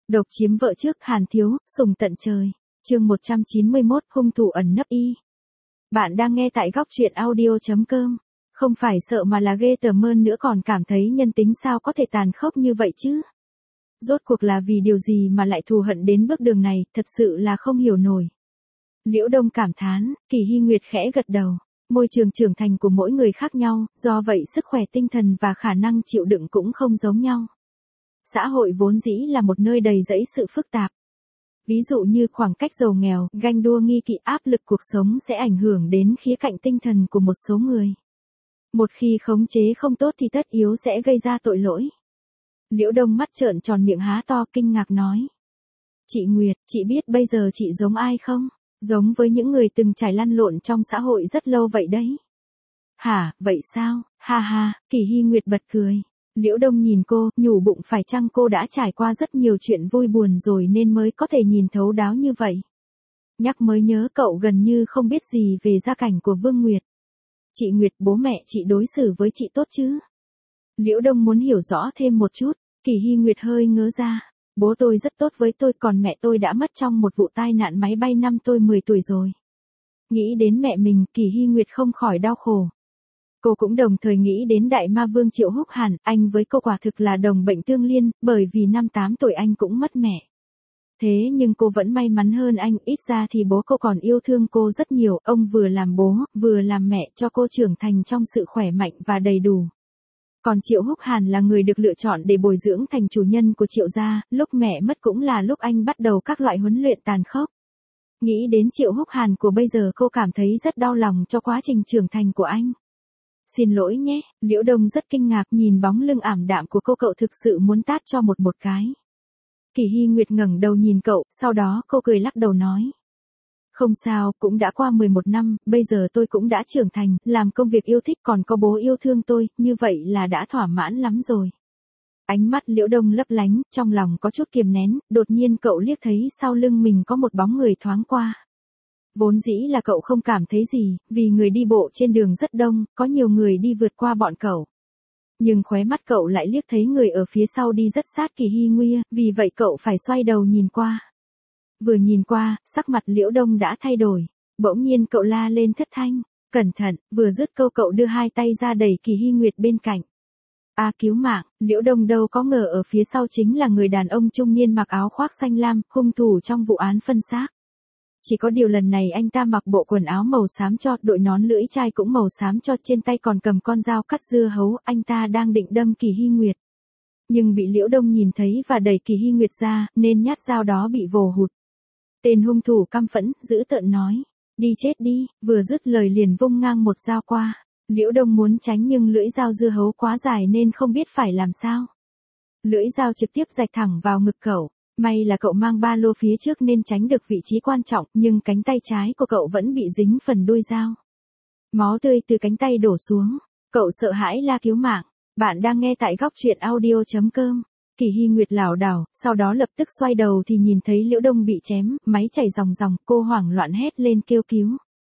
Độc chiếm vợ trước Hàn Thiếu, sùng tận trời. Chương 191, hung thủ ẩn nấp y. Bạn đang nghe tại góc truyện audio.com. Không phải sợ mà là ghê tởm hơn nữa, còn cảm thấy nhân tính sao có thể tàn khốc như vậy chứ. Rốt cuộc là vì điều gì mà lại thù hận đến bước đường này, thật sự là không hiểu nổi. Liễu Đông cảm thán, Kỳ Hy Nguyệt khẽ gật đầu. Môi trường trưởng thành của mỗi người khác nhau, do vậy sức khỏe tinh thần và khả năng chịu đựng cũng không giống nhau. Xã hội vốn dĩ là một nơi đầy rẫy sự phức tạp. Ví dụ như khoảng cách giàu nghèo, ganh đua nghi kỵ, áp lực cuộc sống sẽ ảnh hưởng đến khía cạnh tinh thần của một số người. Một khi khống chế không tốt thì tất yếu sẽ gây ra tội lỗi. Liễu Đông mắt trợn tròn, miệng há to kinh ngạc nói. Chị Nguyệt, chị biết bây giờ chị giống ai không? Giống với những người từng trải lăn lộn trong xã hội rất lâu vậy đấy. Hả, vậy sao? Ha ha, Kỳ Hy Nguyệt bật cười. Liễu Đông nhìn cô, nhủ bụng phải chăng cô đã trải qua rất nhiều chuyện vui buồn rồi nên mới có thể nhìn thấu đáo như vậy. Nhắc mới nhớ cậu gần như không biết gì về gia cảnh của Vương Nguyệt. Chị Nguyệt, bố mẹ chị đối xử với chị tốt chứ? Liễu Đông muốn hiểu rõ thêm một chút. Kỳ Hy Nguyệt hơi ngớ ra. Bố tôi rất tốt với tôi, còn mẹ tôi đã mất trong một vụ tai nạn máy bay năm tôi 10 tuổi rồi. Nghĩ đến mẹ mình, Kỳ Hy Nguyệt không khỏi đau khổ. Cô cũng đồng thời nghĩ đến đại ma vương Triệu Húc Hàn, anh với cô quả thực là đồng bệnh tương liên, bởi vì năm 8 tuổi anh cũng mất mẹ. Thế nhưng cô vẫn may mắn hơn anh, ít ra thì bố cô còn yêu thương cô rất nhiều, ông vừa làm bố, vừa làm mẹ cho cô trưởng thành trong sự khỏe mạnh và đầy đủ. Còn Triệu Húc Hàn là người được lựa chọn để bồi dưỡng thành chủ nhân của Triệu gia, lúc mẹ mất cũng là lúc anh bắt đầu các loại huấn luyện tàn khốc. Nghĩ đến Triệu Húc Hàn của bây giờ cô cảm thấy rất đau lòng cho quá trình trưởng thành của anh. Xin lỗi nhé, Liễu Đông rất kinh ngạc nhìn bóng lưng ảm đạm của cô, cậu thực sự muốn tát cho một cái. Kỳ Hy Nguyệt ngẩng đầu nhìn cậu, sau đó cô cười lắc đầu nói. Không sao, cũng đã qua 11 năm, bây giờ tôi cũng đã trưởng thành, làm công việc yêu thích, còn có bố yêu thương tôi, như vậy là đã thỏa mãn lắm rồi. Ánh mắt Liễu Đông lấp lánh, trong lòng có chút kiềm nén, đột nhiên cậu liếc thấy sau lưng mình có một bóng người thoáng qua. Vốn dĩ là cậu không cảm thấy gì, vì người đi bộ trên đường rất đông, có nhiều người đi vượt qua bọn cậu. Nhưng khóe mắt cậu lại liếc thấy người ở phía sau đi rất sát Kỳ Hy Nguyệt, vì vậy cậu phải xoay đầu nhìn qua. Vừa nhìn qua, sắc mặt Liễu Đông đã thay đổi. Bỗng nhiên cậu la lên thất thanh. Cẩn thận, vừa dứt câu cậu đưa hai tay ra đẩy Kỳ Hy Nguyệt bên cạnh. Cứu mạng, Liễu Đông đâu có ngờ ở phía sau chính là người đàn ông trung niên mặc áo khoác xanh lam, hung thủ trong vụ án phân xác. Chỉ có điều lần này anh ta mặc bộ quần áo màu xám cho, đội nón lưỡi chai cũng màu xám cho, trên tay còn cầm con dao cắt dưa hấu, anh ta đang định đâm Kỳ Hy Nguyệt. Nhưng bị Liễu Đông nhìn thấy và đẩy Kỳ Hy Nguyệt ra, nên nhát dao đó bị vồ hụt. Tên hung thủ căm phẫn, dữ tợn nói. Đi chết đi, vừa dứt lời liền vung ngang một dao qua. Liễu Đông muốn tránh nhưng lưỡi dao dưa hấu quá dài nên không biết phải làm sao. Lưỡi dao trực tiếp rạch thẳng vào ngực cậu. May là cậu mang ba lô phía trước nên tránh được vị trí quan trọng, nhưng cánh tay trái của cậu vẫn bị dính phần đuôi dao. Máu tươi từ cánh tay đổ xuống. Cậu sợ hãi la cứu mạng. Bạn đang nghe tại góc truyện audio.com. Kỳ Hy Nguyệt lảo đảo, sau đó lập tức xoay đầu thì nhìn thấy Liễu Đông bị chém, máu chảy ròng ròng, cô hoảng loạn hét lên kêu cứu.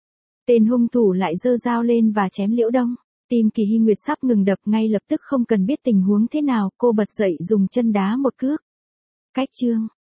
Tên hung thủ lại giơ dao lên và chém Liễu Đông. Tim Kỳ Hy Nguyệt sắp ngừng đập, ngay lập tức không cần biết tình huống thế nào, cô bật dậy dùng chân đá một cước. Cách chương